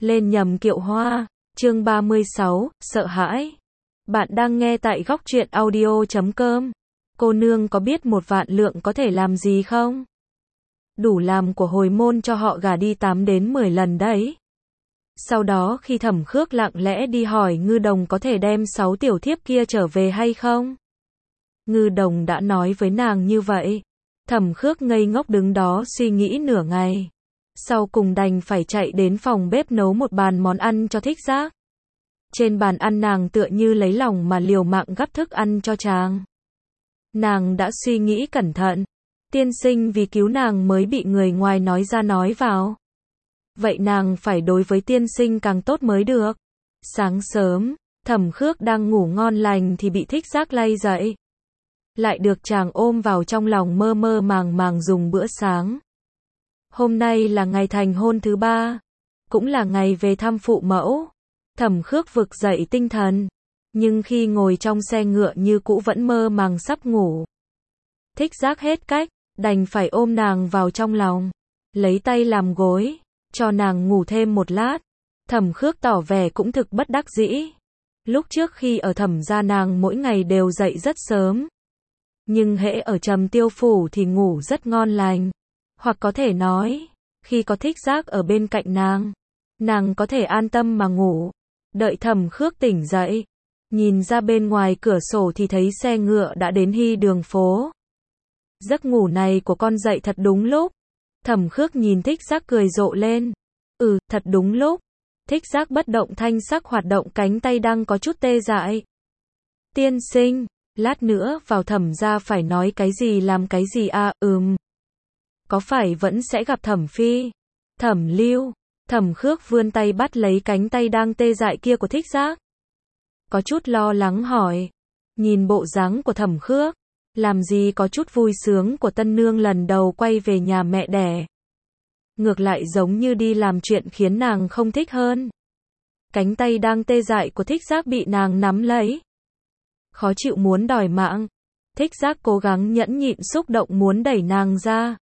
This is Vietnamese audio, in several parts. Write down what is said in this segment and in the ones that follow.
Lên nhầm kiệu hoa, chương 36, sợ hãi. Bạn đang nghe tại góc truyện audio.com. Cô nương có biết 1.000.000 có thể làm gì không? Đủ làm của hồi môn cho họ gả đi 8 đến 10 lần đấy. Sau đó khi Thẩm Khước lặng lẽ đi hỏi Ngư Đồng có thể đem 6 tiểu thiếp kia trở về hay không? Ngư Đồng đã nói với nàng như vậy. Thẩm Khước ngây ngốc đứng đó suy nghĩ nửa ngày. Sau cùng đành phải chạy đến phòng bếp nấu một bàn món ăn cho Thích Giác. Trên bàn ăn nàng tựa như lấy lòng mà liều mạng gắp thức ăn cho chàng. Nàng đã suy nghĩ cẩn thận. Tiên sinh vì cứu nàng mới bị người ngoài nói ra nói vào. Vậy nàng phải đối với tiên sinh càng tốt mới được. Sáng sớm, Thẩm Khước đang ngủ ngon lành thì bị Thích Giác lay dậy. Lại được chàng ôm vào trong lòng mơ mơ màng màng dùng bữa sáng. Hôm nay là ngày thành hôn thứ 3, cũng là ngày về thăm phụ mẫu. Thẩm Khước vực dậy tinh thần, nhưng khi ngồi trong xe ngựa như cũ vẫn mơ màng sắp ngủ. Thích Giác hết cách, đành phải ôm nàng vào trong lòng, lấy tay làm gối, cho nàng ngủ thêm một lát. Thẩm Khước tỏ vẻ cũng thực bất đắc dĩ. Lúc trước khi ở Thẩm gia nàng mỗi ngày đều dậy rất sớm. Nhưng hễ ở Trầm Tiêu phủ thì ngủ rất ngon lành. Hoặc có thể nói, khi có Thích Giác ở bên cạnh nàng có thể an tâm mà ngủ. Đợi Thẩm Khước tỉnh dậy, nhìn ra bên ngoài cửa sổ thì thấy xe ngựa đã đến Hy Đường phố. Giấc ngủ này của con dậy thật đúng lúc. Thẩm Khước nhìn Thích Giác cười rộ lên. Thật đúng lúc. Thích Giác bất động thanh sắc hoạt động cánh tay đang có chút tê dại. Tiên sinh, lát nữa vào Thẩm gia phải nói cái gì làm cái gì à? Có phải vẫn sẽ gặp Thẩm phi? Thẩm Lưu. Thẩm Khước vươn tay bắt lấy cánh tay đang tê dại kia của Thích Giác. Có chút lo lắng hỏi. Nhìn bộ dáng của Thẩm Khước, làm gì có chút vui sướng của tân nương lần đầu quay về nhà mẹ đẻ. Ngược lại giống như đi làm chuyện khiến nàng không thích hơn. Cánh tay đang tê dại của Thích Giác bị nàng nắm lấy. Khó chịu muốn đòi mạng. Thích Giác cố gắng nhẫn nhịn xúc động muốn đẩy nàng ra.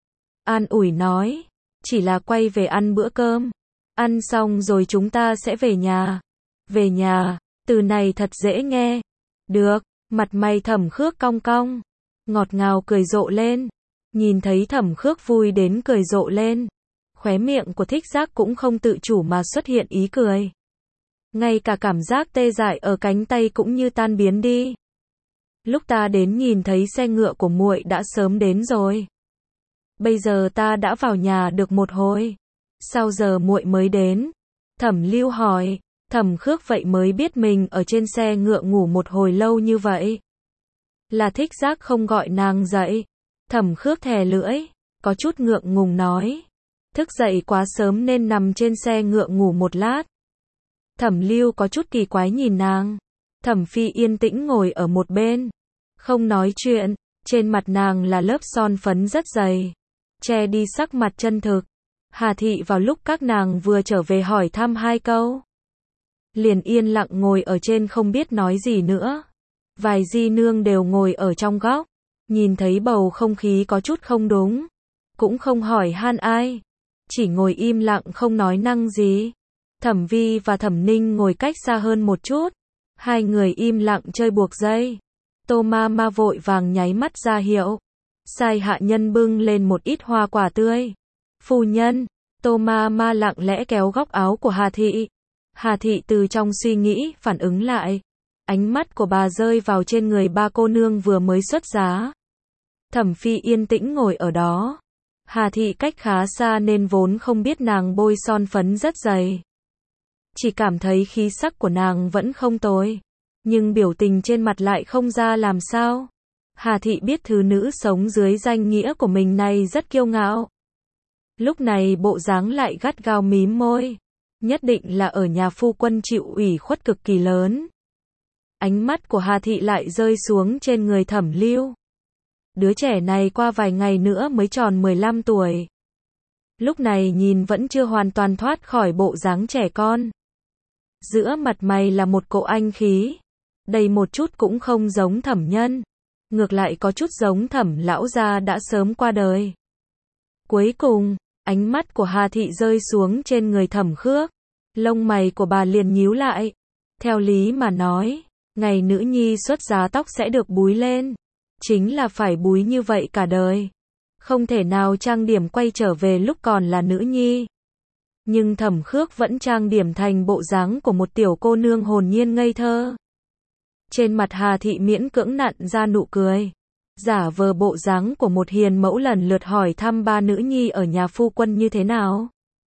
An ủi nói, chỉ là quay về ăn bữa cơm. Ăn xong rồi chúng ta sẽ về nhà. Về nhà, từ này thật dễ nghe. Được, mặt mày Thẩm Khước cong cong. Ngọt ngào cười rộ lên. Nhìn thấy Thẩm Khước vui đến cười rộ lên. Khóe miệng của Thích Giác cũng không tự chủ mà xuất hiện ý cười. Ngay cả cảm giác tê dại ở cánh tay cũng như tan biến đi. Lúc ta đến nhìn thấy xe ngựa của muội đã sớm đến rồi. Bây giờ ta đã vào nhà được một hồi. Sao giờ muội mới đến? Thẩm Lưu hỏi. Thẩm Khước vậy mới biết mình ở trên xe ngựa ngủ một hồi lâu như vậy. Là Thích Giác không gọi nàng dậy. Thẩm Khước thè lưỡi, có chút ngượng ngùng nói. Thức dậy quá sớm nên nằm trên xe ngựa ngủ một lát. Thẩm Lưu có chút kỳ quái nhìn nàng. Thẩm Phi yên tĩnh ngồi ở một bên. Không nói chuyện, trên mặt nàng là lớp son phấn rất dày. Che đi sắc mặt chân thực. Hà Thị vào lúc các nàng vừa trở về hỏi thăm 2 câu. Liền yên lặng ngồi ở trên không biết nói gì nữa. Vài di nương đều ngồi ở trong góc. Nhìn thấy bầu không khí có chút không đúng. Cũng không hỏi han ai. Chỉ ngồi im lặng không nói năng gì. Thẩm Vi và Thẩm Ninh ngồi cách xa hơn một chút. 2 người im lặng chơi buộc dây. Tô ma ma vội vàng nháy mắt ra hiệu. Sai hạ nhân bưng lên một ít hoa quả tươi. Phu nhân. Tô ma ma lặng lẽ kéo góc áo của Hà Thị. Hà Thị từ trong suy nghĩ phản ứng lại. Ánh mắt của bà rơi vào trên người 3 cô nương vừa mới xuất giá. Thẩm Phi yên tĩnh ngồi ở đó. Hà Thị cách khá xa nên vốn không biết nàng bôi son phấn rất dày. Chỉ cảm thấy khí sắc của nàng vẫn không tồi. Nhưng biểu tình trên mặt lại không ra làm sao. Hà Thị biết thứ nữ sống dưới danh nghĩa của mình này rất kiêu ngạo. Lúc này bộ dáng lại gắt gao mím môi. Nhất định là ở nhà phu quân chịu ủy khuất cực kỳ lớn. Ánh mắt của Hà Thị lại rơi xuống trên người Thẩm Lưu. Đứa trẻ này qua vài ngày nữa mới tròn 15 tuổi. Lúc này nhìn vẫn chưa hoàn toàn thoát khỏi bộ dáng trẻ con. Giữa mặt mày là một cỗ anh khí. Đây một chút cũng không giống Thẩm Nhân. Ngược lại có chút giống Thẩm lão gia đã sớm qua đời. Cuối cùng, ánh mắt của Hà Thị rơi xuống trên người Thẩm Khước. Lông mày của bà liền nhíu lại. Theo lý mà nói, ngày nữ nhi xuất giá tóc sẽ được búi lên. Chính là phải búi như vậy cả đời. Không thể nào trang điểm quay trở về lúc còn là nữ nhi. Nhưng Thẩm Khước vẫn trang điểm thành bộ dáng của một tiểu cô nương hồn nhiên ngây thơ. Trên mặt Hà Thị miễn cưỡng nặn ra nụ cười. Giả vờ bộ dáng của một hiền mẫu lần lượt hỏi thăm ba nữ nhi ở nhà phu quân như thế nào.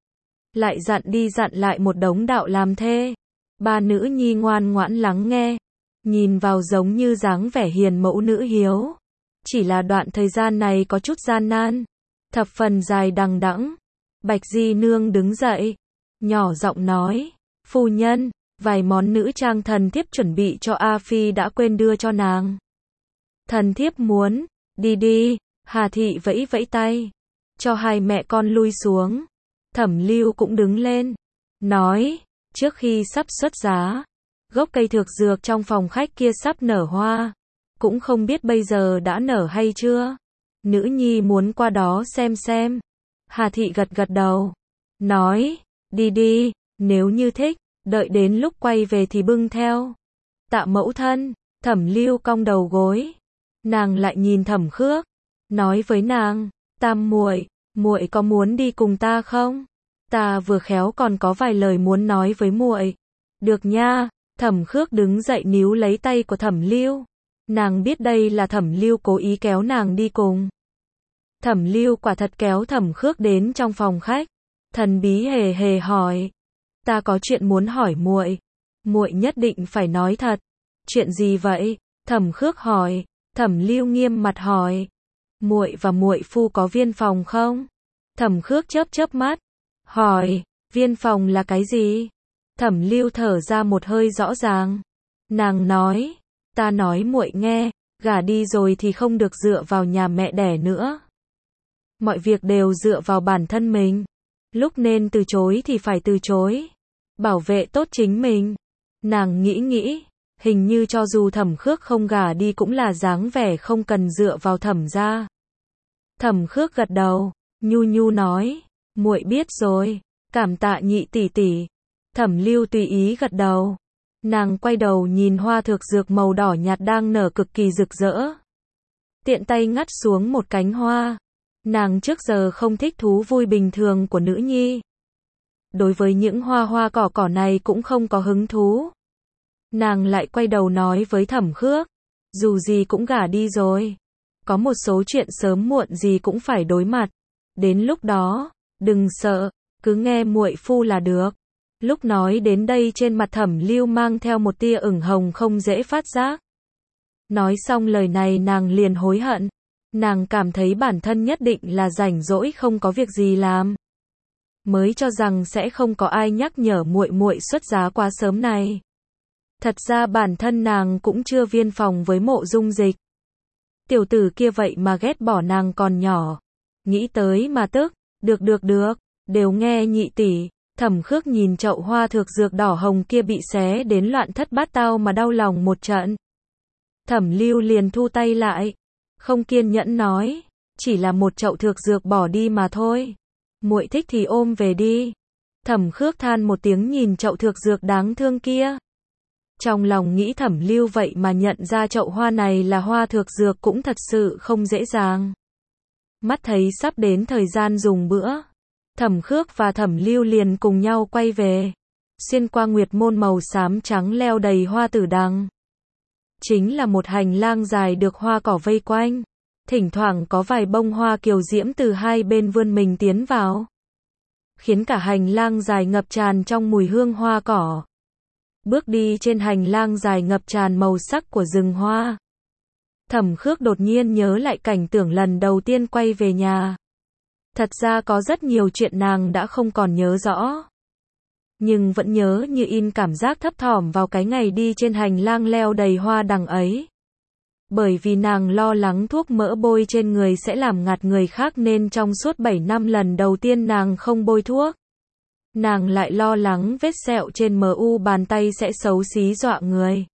Lại dặn đi dặn lại một đống đạo làm thê. Ba nữ nhi ngoan ngoãn lắng nghe. Nhìn vào giống như dáng vẻ hiền mẫu nữ hiếu. Chỉ là đoạn thời gian này có chút gian nan. Thập phần dài đằng đẵng. Bạch Di Nương đứng dậy. Nhỏ giọng nói. Phu nhân, vài món nữ trang thần thiếp chuẩn bị cho A Phi đã quên đưa cho nàng. Thần thiếp muốn, đi đi. Hà Thị vẫy vẫy tay. Cho hai mẹ con lui xuống. Thẩm Lưu cũng đứng lên. Nói, trước khi sắp xuất giá, gốc cây thược dược trong phòng khách kia sắp nở hoa. Cũng không biết bây giờ đã nở hay chưa. Nữ nhi muốn qua đó xem. Hà Thị gật gật đầu. Nói, đi đi, nếu như thích, đợi đến lúc quay về thì bưng theo. Tạ mẫu thân. Thẩm Lưu cong đầu gối. Nàng lại nhìn Thẩm Khước. Nói với nàng, Tam muội, muội có muốn đi cùng ta không? Ta vừa khéo còn có vài lời muốn nói với muội. Được nha. Thẩm Khước đứng dậy níu lấy tay của Thẩm Lưu. Nàng biết đây là Thẩm Lưu cố ý kéo nàng đi cùng. Thẩm Lưu quả thật kéo Thẩm Khước đến trong phòng khách. Thần bí hề hề hỏi. Ta có chuyện muốn hỏi muội. Muội nhất định phải nói thật. Chuyện gì vậy? Thẩm Khước hỏi. Thẩm Lưu nghiêm mặt hỏi. Muội và muội phu có viên phòng không? Thẩm Khước chớp chớp mắt. Hỏi, viên phòng là cái gì? Thẩm Lưu thở ra một hơi rõ ràng. Nàng nói, ta nói muội nghe, gả đi rồi thì không được dựa vào nhà mẹ đẻ nữa. Mọi việc đều dựa vào bản thân mình. Lúc nên từ chối thì phải từ chối. Bảo vệ tốt chính mình. Nàng nghĩ, hình như cho dù Thẩm Khước không gả đi cũng là dáng vẻ không cần dựa vào Thẩm gia. Thẩm Khước gật đầu, nhu nói, muội biết rồi, cảm tạ nhị tỷ tỷ. Thẩm Lưu tùy ý gật đầu. Nàng quay đầu nhìn hoa thược dược màu đỏ nhạt đang nở cực kỳ rực rỡ. Tiện tay ngắt xuống một cánh hoa. Nàng trước giờ không thích thú vui bình thường của nữ nhi. Đối với những hoa cỏ này cũng không có hứng thú. Nàng lại quay đầu nói với Thẩm Khước. Dù gì cũng gả đi rồi. Có một số chuyện sớm muộn gì cũng phải đối mặt. Đến lúc đó, đừng sợ, cứ nghe muội phu là được. Lúc nói đến đây trên mặt Thẩm Lưu mang theo một tia ửng hồng không dễ phát giác. Nói xong lời này nàng liền hối hận. Nàng cảm thấy bản thân nhất định là rảnh rỗi không có việc gì làm. Mới cho rằng sẽ không có ai nhắc nhở muội xuất giá quá sớm này. Thật ra bản thân nàng cũng chưa viên phòng với Mộ Dung Dịch. Tiểu tử kia vậy mà ghét bỏ nàng còn nhỏ. Nghĩ tới mà tức, được, đều nghe nhị tỷ. Thẩm Khước nhìn chậu hoa thược dược đỏ hồng kia bị xé đến loạn thất bát tao mà đau lòng một trận. Thẩm Lưu liền thu tay lại. Không kiên nhẫn nói, chỉ là một chậu thược dược bỏ đi mà thôi. Muội thích thì ôm về đi. Thẩm Khước than một tiếng nhìn chậu thược dược đáng thương kia. Trong lòng nghĩ Thẩm Lưu vậy mà nhận ra chậu hoa này là hoa thược dược cũng thật sự không dễ dàng. Mắt thấy sắp đến thời gian dùng bữa. Thẩm Khước và Thẩm Lưu liền cùng nhau quay về. Xuyên qua nguyệt môn màu xám trắng leo đầy hoa tử đằng. Chính là một hành lang dài được hoa cỏ vây quanh. Thỉnh thoảng có vài bông hoa kiều diễm từ hai bên vươn mình tiến vào. Khiến cả hành lang dài ngập tràn trong mùi hương hoa cỏ. Bước đi trên hành lang dài ngập tràn màu sắc của rừng hoa. Thẩm Khước đột nhiên nhớ lại cảnh tượng lần đầu tiên quay về nhà. Thật ra có rất nhiều chuyện nàng đã không còn nhớ rõ. Nhưng vẫn nhớ như in cảm giác thấp thỏm vào cái ngày đi trên hành lang leo đầy hoa đằng ấy. Bởi vì nàng lo lắng thuốc mỡ bôi trên người sẽ làm ngạt người khác nên trong suốt 7 năm lần đầu tiên nàng không bôi thuốc. Nàng lại lo lắng vết sẹo trên mu bàn tay sẽ xấu xí dọa người.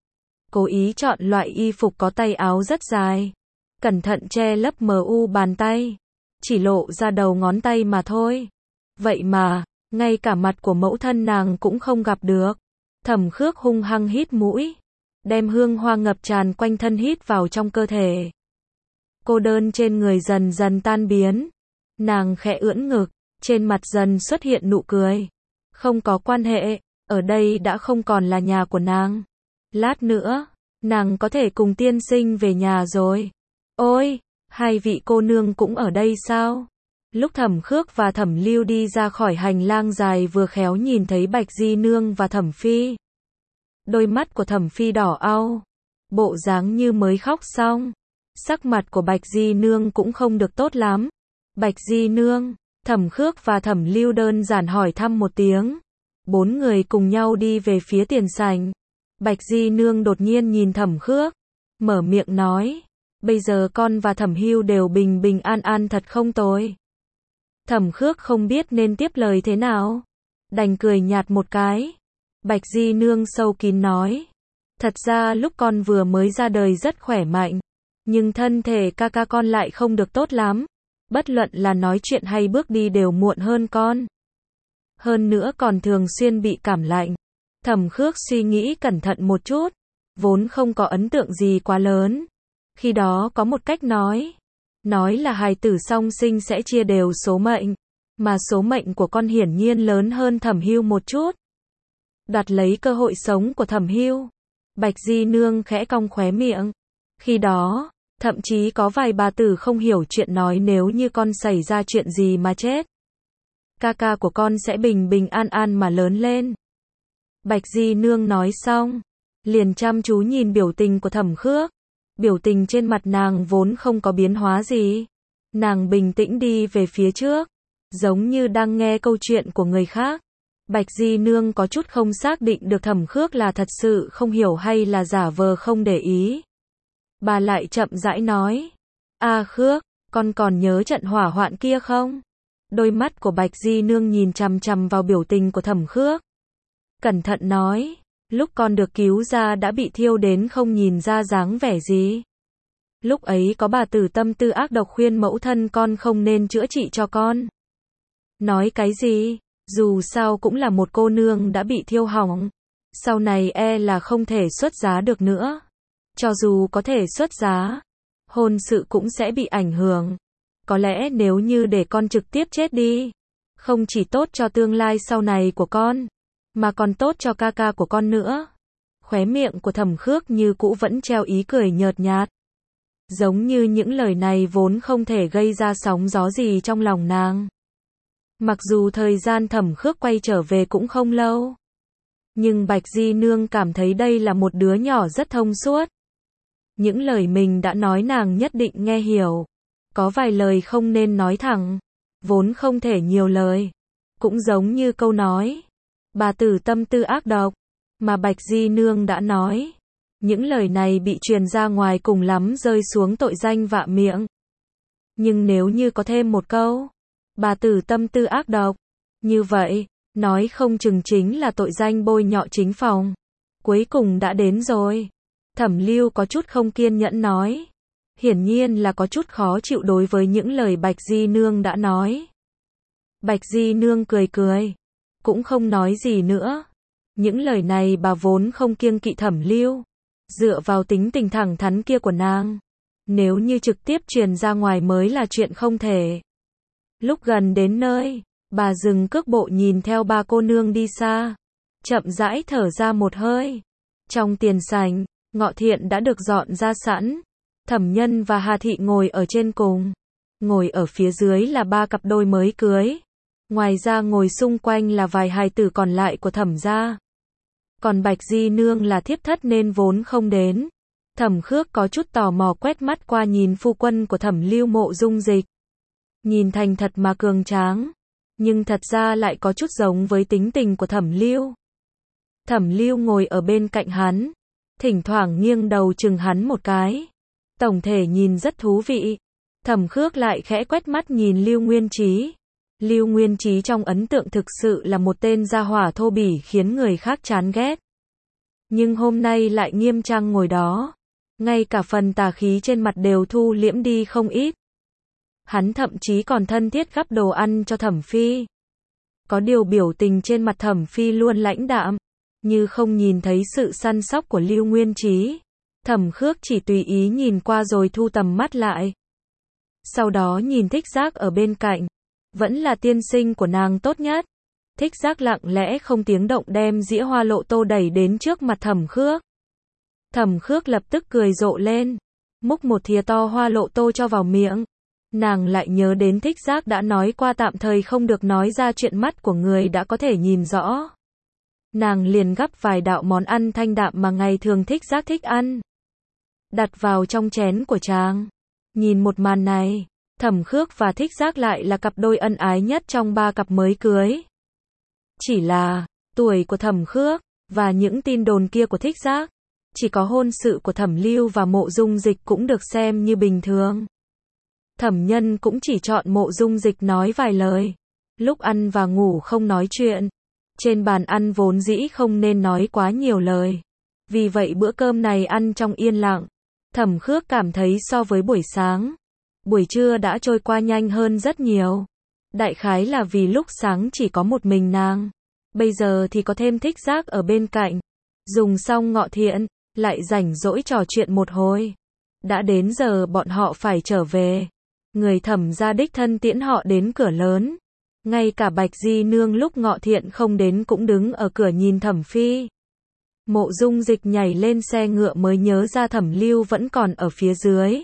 Cố ý chọn loại y phục có tay áo rất dài. Cẩn thận che lấp mu bàn tay. Chỉ lộ ra đầu ngón tay mà thôi. Vậy mà, ngay cả mặt của mẫu thân nàng cũng không gặp được. Thẩm Khước hung hăng hít mũi, đem hương hoa ngập tràn quanh thân hít vào trong cơ thể. Cô đơn trên người dần dần tan biến. Nàng khẽ ưỡn ngực, trên mặt dần xuất hiện nụ cười. Không có quan hệ, ở đây đã không còn là nhà của nàng. Lát nữa, nàng có thể cùng tiên sinh về nhà rồi. Ôi, hai vị cô nương cũng ở đây sao? Lúc Thẩm Khước và Thẩm Lưu đi ra khỏi hành lang dài vừa khéo nhìn thấy Bạch Di Nương và Thẩm Phi. Đôi mắt của Thẩm Phi đỏ au, bộ dáng như mới khóc xong. Sắc mặt của Bạch Di Nương cũng không được tốt lắm. Bạch Di Nương, Thẩm Khước và Thẩm Lưu đơn giản hỏi thăm một tiếng. Bốn người cùng nhau đi về phía tiền sảnh. Bạch Di Nương đột nhiên nhìn Thẩm Khước, mở miệng nói, bây giờ con và Thẩm Hưu đều bình bình an an thật không tồi. Thẩm Khước không biết nên tiếp lời thế nào, đành cười nhạt một cái. Bạch Di Nương sâu kín nói, thật ra lúc con vừa mới ra đời rất khỏe mạnh, nhưng thân thể ca ca con lại không được tốt lắm, bất luận là nói chuyện hay bước đi đều muộn hơn con. Hơn nữa còn thường xuyên bị cảm lạnh. Thẩm Khước suy nghĩ cẩn thận một chút, vốn không có ấn tượng gì quá lớn. Khi đó có một cách nói là hài tử song sinh sẽ chia đều số mệnh, mà số mệnh của con hiển nhiên lớn hơn Thẩm Hưu một chút. Đoạt lấy cơ hội sống của Thẩm Hưu. Bạch Di Nương khẽ cong khóe miệng. Khi đó, thậm chí có vài bà tử không hiểu chuyện nói nếu như con xảy ra chuyện gì mà chết, ca ca của con sẽ bình bình an an mà lớn lên. Bạch Di Nương nói xong, liền chăm chú nhìn biểu tình của Thẩm Khước. Biểu tình trên mặt nàng vốn không có biến hóa gì. Nàng bình tĩnh đi về phía trước, giống như đang nghe câu chuyện của người khác. Bạch Di Nương có chút không xác định được Thẩm Khước là thật sự không hiểu hay là giả vờ không để ý. Bà lại chậm rãi nói, A Khước, con còn nhớ trận hỏa hoạn kia không? Đôi mắt của Bạch Di Nương nhìn chằm chằm vào biểu tình của Thẩm Khước. Cẩn thận nói, lúc con được cứu ra đã bị thiêu đến không nhìn ra dáng vẻ gì. Lúc ấy có bà tử tâm tư ác độc khuyên mẫu thân con không nên chữa trị cho con. Nói cái gì? Dù sao cũng là một cô nương đã bị thiêu hỏng. Sau này e là không thể xuất giá được nữa. Cho dù có thể xuất giá, hôn sự cũng sẽ bị ảnh hưởng. Có lẽ nếu như để con trực tiếp chết đi, không chỉ tốt cho tương lai sau này của con, mà còn tốt cho ca ca của con nữa. Khóe miệng của Thẩm Khước như cũ vẫn treo ý cười nhợt nhạt. Giống như những lời này vốn không thể gây ra sóng gió gì trong lòng nàng. Mặc dù thời gian Thẩm Khước quay trở về cũng không lâu, nhưng Bạch Di Nương cảm thấy đây là một đứa nhỏ rất thông suốt. Những lời mình đã nói nàng nhất định nghe hiểu. Có vài lời không nên nói thẳng, vốn không thể nhiều lời. Cũng giống như câu nói, bà tử tâm tư ác độc, mà Bạch Di Nương đã nói. Những lời này bị truyền ra ngoài cùng lắm rơi xuống tội danh vạ miệng. Nhưng nếu như có thêm một câu, bà tử tâm tư ác độc, như vậy, nói không chừng chính là tội danh bôi nhọ chính phòng. Cuối cùng đã đến rồi. Thẩm Lưu có chút không kiên nhẫn nói. Hiển nhiên là có chút khó chịu đối với những lời Bạch Di Nương đã nói. Bạch Di Nương cười cười, cũng không nói gì nữa. Những lời này bà vốn không kiêng kỵ Thẩm Lưu. Dựa vào tính tình thẳng thắn kia của nàng, nếu như trực tiếp truyền ra ngoài mới là chuyện không thể. Lúc gần đến nơi, bà dừng cước bộ nhìn theo ba cô nương đi xa, chậm rãi thở ra một hơi. Trong tiền sảnh, ngọ thiện đã được dọn ra sẵn. Thẩm Nhân và Hà Thị ngồi ở trên cùng. Ngồi ở phía dưới là ba cặp đôi mới cưới. Ngoài ra ngồi xung quanh là vài hài tử còn lại của Thẩm gia. Còn Bạch Di Nương là thiếp thất nên vốn không đến. Thẩm Khước có chút tò mò quét mắt qua nhìn phu quân của Thẩm Lưu Mộ Dung Dịch. Nhìn thành thật mà cường tráng, nhưng thật ra lại có chút giống với tính tình của Thẩm Lưu. Thẩm Lưu ngồi ở bên cạnh hắn, thỉnh thoảng nghiêng đầu chừng hắn một cái. Tổng thể nhìn rất thú vị. Thẩm Khước lại khẽ quét mắt nhìn Lưu Nguyên Trí. Lưu Nguyên Trí trong ấn tượng thực sự là một tên gia hỏa thô bỉ khiến người khác chán ghét. Nhưng hôm nay lại nghiêm trang ngồi đó. Ngay cả phần tà khí trên mặt đều thu liễm đi không ít. Hắn thậm chí còn thân thiết gắp đồ ăn cho Thẩm Phi. Có điều biểu tình trên mặt Thẩm Phi luôn lãnh đạm, như không nhìn thấy sự săn sóc của Lưu Nguyên Trí. Thẩm Khước chỉ tùy ý nhìn qua rồi thu tầm mắt lại. Sau đó nhìn Thích Giác ở bên cạnh, vẫn là tiên sinh của nàng tốt nhất. Thích Giác lặng lẽ không tiếng động đem dĩa hoa lộ tô đẩy đến trước mặt Thẩm Khước. Thẩm Khước lập tức cười rộ lên, múc một thìa to hoa lộ tô cho vào miệng. Nàng lại nhớ đến Thích Giác đã nói qua tạm thời không được nói ra chuyện mắt của người đã có thể nhìn rõ. Nàng liền gắp vài đạo món ăn thanh đạm mà ngày thường Thích Giác thích ăn, đặt vào trong chén của chàng. Nhìn một màn này, Thẩm Khước và Thích Giác lại là cặp đôi ân ái nhất trong 3 cặp mới cưới. Chỉ là, tuổi của Thẩm Khước, và những tin đồn kia của Thích Giác, chỉ có hôn sự của Thẩm Lưu và Mộ Dung Dịch cũng được xem như bình thường. Thẩm Nhân cũng chỉ chọn Mộ Dung Dịch nói vài lời, lúc ăn và ngủ không nói chuyện. Trên bàn ăn vốn dĩ không nên nói quá nhiều lời. Vì vậy bữa cơm này ăn trong yên lặng. Thẩm Khước cảm thấy so với buổi sáng, buổi trưa đã trôi qua nhanh hơn rất nhiều. Đại khái là vì lúc sáng chỉ có một mình nàng, bây giờ thì có thêm Thích Giác ở bên cạnh. Dùng xong ngọ thiện, lại rảnh rỗi trò chuyện một hồi. Đã đến giờ bọn họ phải trở về. Người Thẩm gia đích thân tiễn họ đến cửa lớn. Ngay cả Bạch Di Nương lúc ngọ thiện không đến cũng đứng ở cửa nhìn Thẩm Phi. Mộ Dung Dịch nhảy lên xe ngựa mới nhớ ra Thẩm Lưu vẫn còn ở phía dưới.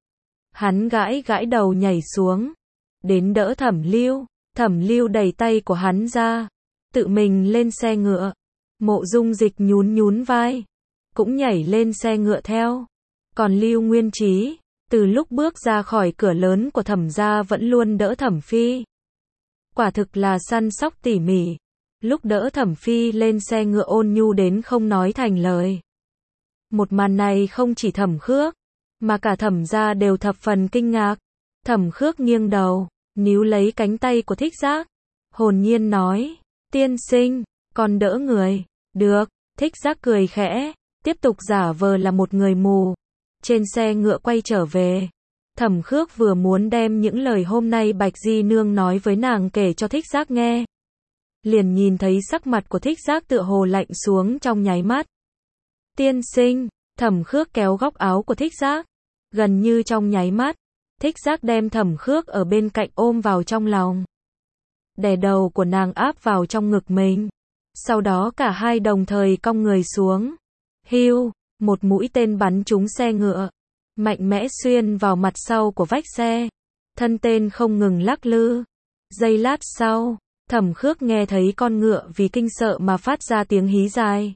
Hắn gãi gãi đầu nhảy xuống, đến đỡ Thẩm Lưu. Thẩm Lưu đẩy tay của hắn ra, tự mình lên xe ngựa. Mộ Dung Dịch nhún nhún vai, cũng nhảy lên xe ngựa theo. Còn Lưu Nguyên Trí, từ lúc bước ra khỏi cửa lớn của Thẩm gia vẫn luôn đỡ Thẩm Phi. Quả thực là săn sóc tỉ mỉ. Lúc đỡ Thẩm Phi lên xe ngựa ôn nhu đến không nói thành lời. Một màn này không chỉ Thẩm Khước, mà cả Thẩm gia đều thập phần kinh ngạc. Thẩm Khước nghiêng đầu, níu lấy cánh tay của Thích Giác, hồn nhiên nói, tiên sinh, con đỡ người. Được. Thích Giác cười khẽ, tiếp tục giả vờ là một người mù. Trên xe ngựa quay trở về. Thẩm Khước vừa muốn đem những lời hôm nay Bạch Di Nương nói với nàng kể cho Thích Giác nghe, liền nhìn thấy sắc mặt của Thích Giác tựa hồ lạnh xuống trong nháy mắt. Tiên sinh, Thẩm Khước kéo góc áo của Thích Giác. Gần như trong nháy mắt, Thích Giác đem Thẩm Khước ở bên cạnh ôm vào trong lòng. Đè đầu của nàng áp vào trong ngực mình. Sau đó cả hai đồng thời cong người xuống. Hiu, một mũi tên bắn trúng xe ngựa, mạnh mẽ xuyên vào mặt sau của vách xe. Thân tên không ngừng lắc lư. Giây lát sau, Thẩm Khước nghe thấy con ngựa vì kinh sợ mà phát ra tiếng hí dài.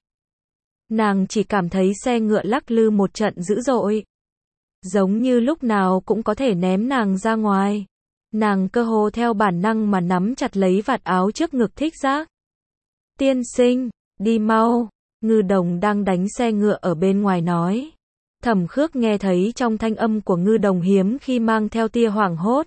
Nàng chỉ cảm thấy xe ngựa lắc lư một trận dữ dội, giống như lúc nào cũng có thể ném nàng ra ngoài. Nàng cơ hồ theo bản năng mà nắm chặt lấy vạt áo trước ngực Thích Giác. Tiên sinh, đi mau. Ngư Đồng đang đánh xe ngựa ở bên ngoài nói. Thẩm Khước nghe thấy trong thanh âm của Ngư Đồng hiếm khi mang theo tia hoảng hốt.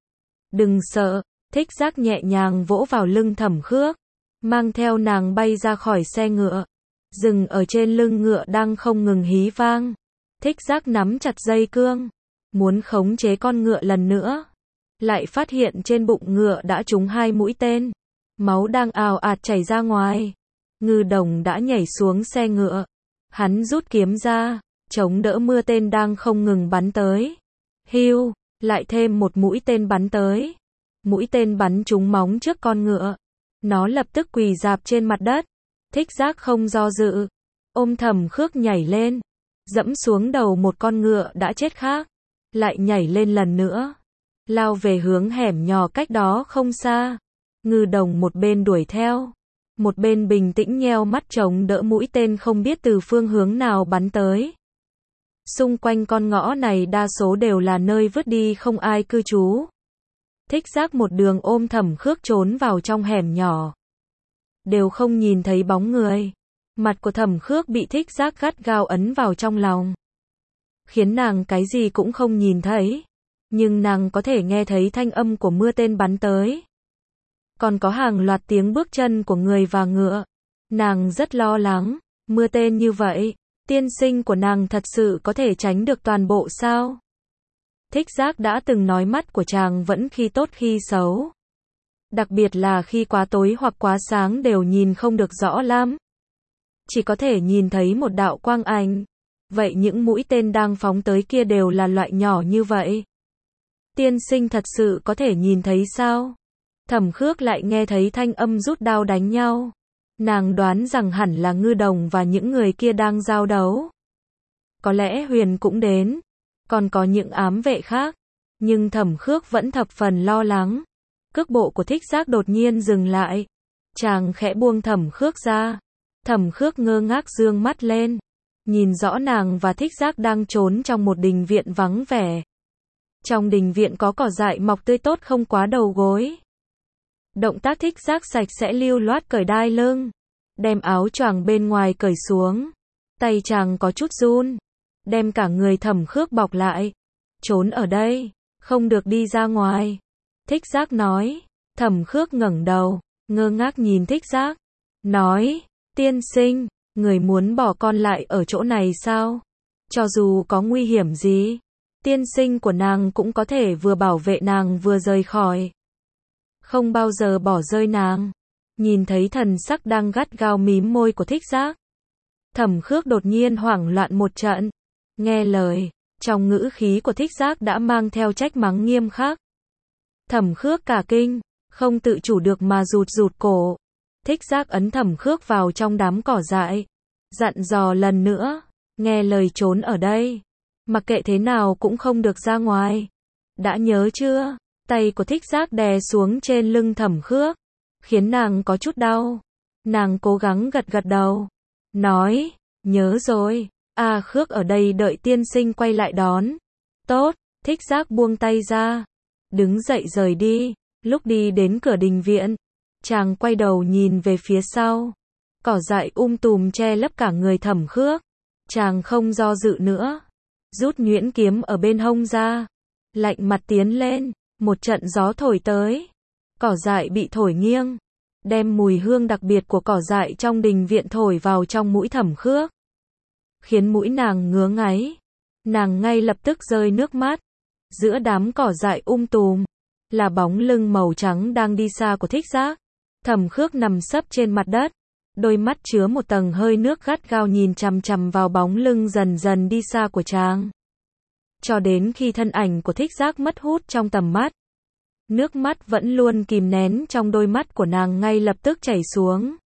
Đừng sợ. Thích Giác nhẹ nhàng vỗ vào lưng Thẩm Khước, mang theo nàng bay ra khỏi xe ngựa, dừng ở trên lưng ngựa đang không ngừng hí vang. Thích Giác nắm chặt dây cương, muốn khống chế con ngựa lần nữa, lại phát hiện trên bụng ngựa đã trúng 2 mũi tên, máu đang ào ạt chảy ra ngoài. Ngư Đồng đã nhảy xuống xe ngựa, hắn rút kiếm ra, chống đỡ mưa tên đang không ngừng bắn tới. Hiu, lại thêm một mũi tên bắn tới. Mũi tên bắn trúng móng trước con ngựa, nó lập tức quỳ rạp trên mặt đất. Thích Giác không do dự, ôm Thẩm Khước nhảy lên, dẫm xuống đầu một con ngựa đã chết khác, lại nhảy lên lần nữa, lao về hướng hẻm nhỏ cách đó không xa. Ngư Đồng một bên đuổi theo, một bên bình tĩnh nheo mắt chống đỡ mũi tên không biết từ phương hướng nào bắn tới. Xung quanh con ngõ này đa số đều là nơi vứt đi không ai cư trú. Thích Giác một đường ôm Thẩm Khước trốn vào trong hẻm nhỏ, đều không nhìn thấy bóng người. Mặt của Thẩm Khước bị Thích Giác gắt gao ấn vào trong lòng, khiến nàng cái gì cũng không nhìn thấy, nhưng nàng có thể nghe thấy thanh âm của mưa tên bắn tới, còn có hàng loạt tiếng bước chân của người và ngựa. Nàng rất lo lắng, mưa tên như vậy, tiên sinh của nàng thật sự có thể tránh được toàn bộ sao? Thích Giác đã từng nói mắt của chàng vẫn khi tốt khi xấu. Đặc biệt là khi quá tối hoặc quá sáng đều nhìn không được rõ lắm. Chỉ có thể nhìn thấy một đạo quang ảnh. Vậy những mũi tên đang phóng tới kia đều là loại nhỏ như vậy. Tiên sinh thật sự có thể nhìn thấy sao? Thẩm Khước lại nghe thấy thanh âm rút đao đánh nhau. Nàng đoán rằng hẳn là Ngư Đồng và những người kia đang giao đấu. Có lẽ Huyền cũng đến. Còn có những ám vệ khác. Nhưng Thẩm Khước vẫn thập phần lo lắng. Cước bộ của Thích Giác đột nhiên dừng lại. Chàng khẽ buông Thẩm Khước ra. Thẩm Khước ngơ ngác dương mắt lên. Nhìn rõ nàng và Thích Giác đang trốn trong một đình viện vắng vẻ. Trong đình viện có cỏ dại mọc tươi tốt không quá đầu gối. Động tác Thích Giác sạch sẽ lưu loát cởi đai lưng. Đem áo choàng bên ngoài cởi xuống. Tay chàng có chút run. Đem cả người Thẩm Khước bọc lại. Trốn ở đây. Không được đi ra ngoài. Thích Giác nói. Thẩm Khước ngẩng đầu. Ngơ ngác nhìn Thích Giác. Nói. Tiên sinh. Người muốn bỏ con lại ở chỗ này sao? Cho dù có nguy hiểm gì. Tiên sinh của nàng cũng có thể vừa bảo vệ nàng vừa rời khỏi. Không bao giờ bỏ rơi nàng. Nhìn thấy thần sắc đang gắt gao mím môi của Thích Giác. Thẩm Khước đột nhiên hoảng loạn một trận. Nghe lời. Trong ngữ khí của Thích Giác đã mang theo trách mắng nghiêm khắc. Thẩm Khước cả kinh. Không tự chủ được mà rụt cổ. Thích Giác ấn Thẩm Khước vào trong đám cỏ dại. Dặn dò lần nữa. Nghe lời trốn ở đây. Mặc kệ thế nào cũng không được ra ngoài. Đã nhớ chưa? Tay của Thích Giác đè xuống trên lưng Thẩm Khước. Khiến nàng có chút đau. Nàng cố gắng gật đầu. Nói. Nhớ rồi. Khước ở đây đợi tiên sinh quay lại đón. Tốt. Thích Giác buông tay ra. Đứng dậy rời đi. Lúc đi đến cửa đình viện. Chàng quay đầu nhìn về phía sau. Cỏ dại tùm che lấp cả người Thẩm Khước. Chàng không do dự nữa. Rút nhuyễn kiếm ở bên hông ra. Lạnh mặt tiến lên. Một trận gió thổi tới. Cỏ dại bị thổi nghiêng. Đem mùi hương đặc biệt của cỏ dại trong đình viện thổi vào trong mũi Thẩm Khước. Khiến mũi nàng ngứa ngáy. Nàng ngay lập tức rơi nước mắt. Giữa đám cỏ dại tùm. Là bóng lưng màu trắng đang đi xa của Thích Giác. Thẩm Khước nằm sấp trên mặt đất. Đôi mắt chứa một tầng hơi nước gắt gao nhìn chằm chằm vào bóng lưng dần dần đi xa của chàng. Cho đến khi thân ảnh của Thích Giác mất hút trong tầm mắt. Nước mắt vẫn luôn kìm nén trong đôi mắt của nàng ngay lập tức chảy xuống.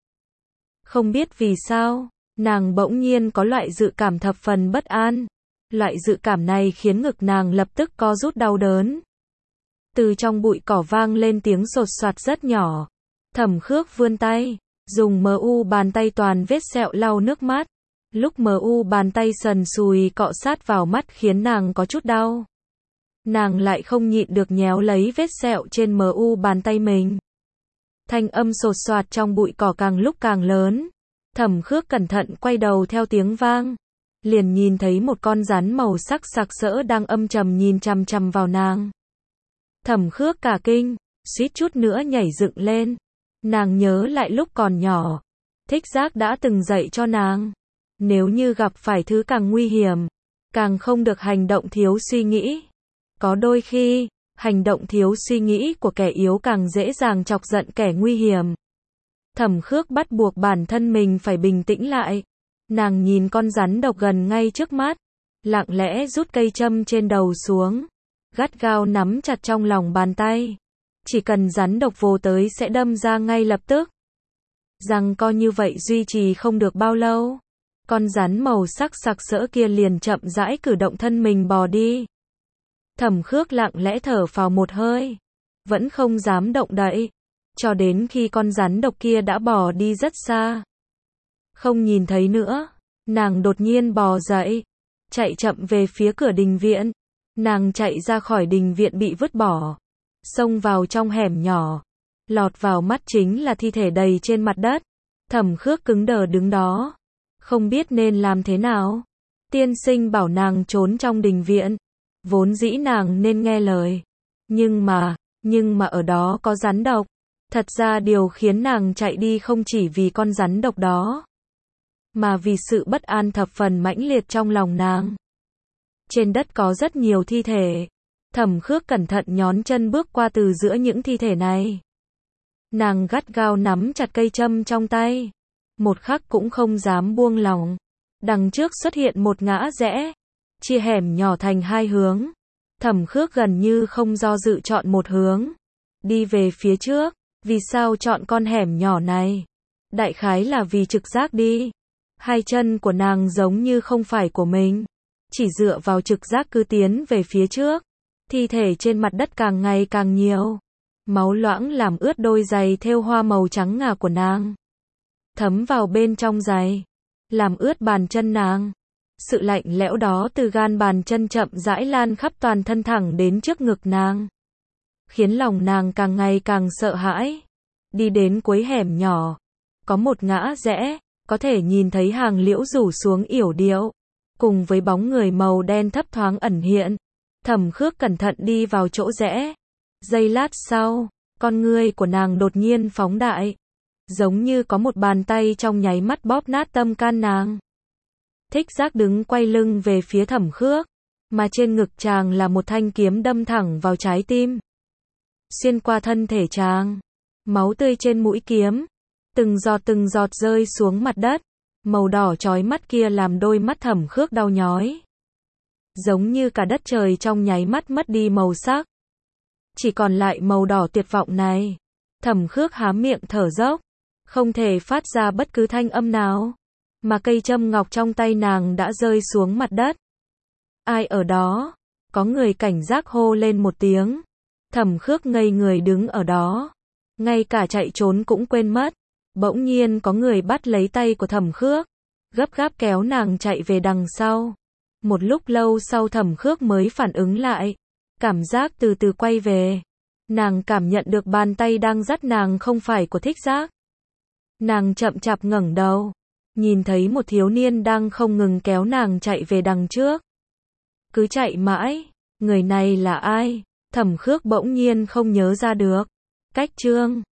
Không biết vì sao, nàng bỗng nhiên có loại dự cảm thập phần bất an. Loại dự cảm này khiến ngực nàng lập tức co rút đau đớn. Từ trong bụi cỏ vang lên tiếng sột soạt rất nhỏ. Thẩm Khước vươn tay, dùng bàn tay toàn vết sẹo lau nước mắt. Lúc bàn tay sần sùi cọ sát vào mắt khiến nàng có chút đau. Nàng lại không nhịn được nhéo lấy vết sẹo trên bàn tay mình. Thanh âm sột soạt trong bụi cỏ càng lúc càng lớn. Thẩm Khước cẩn thận quay đầu theo tiếng vang. Liền nhìn thấy một con rắn màu sắc sặc sỡ đang âm trầm nhìn chằm chằm vào nàng. Thẩm Khước cả kinh, suýt chút nữa nhảy dựng lên. Nàng nhớ lại lúc còn nhỏ. Thích Giác đã từng dạy cho nàng. Nếu như gặp phải thứ càng nguy hiểm, càng không được hành động thiếu suy nghĩ. Có đôi khi, hành động thiếu suy nghĩ của kẻ yếu càng dễ dàng chọc giận kẻ nguy hiểm. Thẩm Khước bắt buộc bản thân mình phải bình tĩnh lại. Nàng nhìn con rắn độc gần ngay trước mắt. Lặng lẽ rút cây châm trên đầu xuống. Gắt gao nắm chặt trong lòng bàn tay. Chỉ cần rắn độc vồ tới sẽ đâm ra ngay lập tức. Rằng co như vậy duy trì không được bao lâu. Con rắn màu sắc sặc sỡ kia liền chậm rãi cử động thân mình bò đi. Thẩm Khước lặng lẽ thở phào một hơi. Vẫn không dám động đậy. Cho đến khi con rắn độc kia đã bò đi rất xa. Không nhìn thấy nữa. Nàng đột nhiên bò dậy. Chạy chậm về phía cửa đình viện. Nàng chạy ra khỏi đình viện bị vứt bỏ. Xông vào trong hẻm nhỏ. Lọt vào mắt chính là thi thể đầy trên mặt đất. Thẩm Khước cứng đờ đứng đó. Không biết nên làm thế nào. Tiên sinh bảo nàng trốn trong đình viện. Vốn dĩ nàng nên nghe lời. Nhưng mà ở đó có rắn độc. Thật ra điều khiến nàng chạy đi không chỉ vì con rắn độc đó. Mà vì sự bất an thập phần mãnh liệt trong lòng nàng. Trên đất có rất nhiều thi thể. Thẩm Khước cẩn thận nhón chân bước qua từ giữa những thi thể này. Nàng gắt gao nắm chặt cây châm trong tay. Một khắc cũng không dám buông lỏng. Đằng trước xuất hiện một ngã rẽ. Chia hẻm nhỏ thành hai hướng. Thẩm Khước gần như không do dự chọn một hướng. Đi về phía trước. Vì sao chọn con hẻm nhỏ này? Đại khái là vì trực giác đi. Hai chân của nàng giống như không phải của mình. Chỉ dựa vào trực giác cứ tiến về phía trước. Thi thể trên mặt đất càng ngày càng nhiều. Máu loãng làm ướt đôi giày thêu hoa màu trắng ngà của nàng. Thấm vào bên trong giày. Làm ướt bàn chân nàng. Sự lạnh lẽo đó từ gan bàn chân chậm rãi lan khắp toàn thân thẳng đến trước ngực nàng. Khiến lòng nàng càng ngày càng sợ hãi. Đi đến cuối hẻm nhỏ. Có một ngã rẽ. Có thể nhìn thấy hàng liễu rủ xuống yểu điệu. Cùng với bóng người màu đen thấp thoáng ẩn hiện. Thẩm Khước cẩn thận đi vào chỗ rẽ. Giây lát sau, con ngươi của nàng đột nhiên phóng đại. Giống như có một bàn tay trong nháy mắt bóp nát tâm can nàng. Thích Giác đứng quay lưng về phía Thẩm Khước. Mà trên ngực chàng là một thanh kiếm đâm thẳng vào trái tim. Xuyên qua thân thể chàng. Máu tươi trên mũi kiếm. Từng giọt rơi xuống mặt đất. Màu đỏ chói mắt kia làm đôi mắt Thẩm Khước đau nhói. Giống như cả đất trời trong nháy mắt mất đi màu sắc. Chỉ còn lại màu đỏ tuyệt vọng này. Thẩm Khước há miệng thở dốc. Không thể phát ra bất cứ thanh âm nào. Mà cây châm ngọc trong tay nàng đã rơi xuống mặt đất. Ai ở đó? Có người cảnh giác hô lên một tiếng. Thẩm Khước ngây người đứng ở đó. Ngay cả chạy trốn cũng quên mất. Bỗng nhiên có người bắt lấy tay của Thẩm Khước. Gấp gáp kéo nàng chạy về đằng sau. Một lúc lâu sau Thẩm Khước mới phản ứng lại. Cảm giác từ từ quay về. Nàng cảm nhận được bàn tay đang dắt nàng không phải của Thích Giác. Nàng chậm chạp ngẩng đầu. Nhìn thấy một thiếu niên đang không ngừng kéo nàng chạy về đằng trước. Cứ chạy mãi. Người này là ai? Thẩm Khước bỗng nhiên không nhớ ra được. Cách chương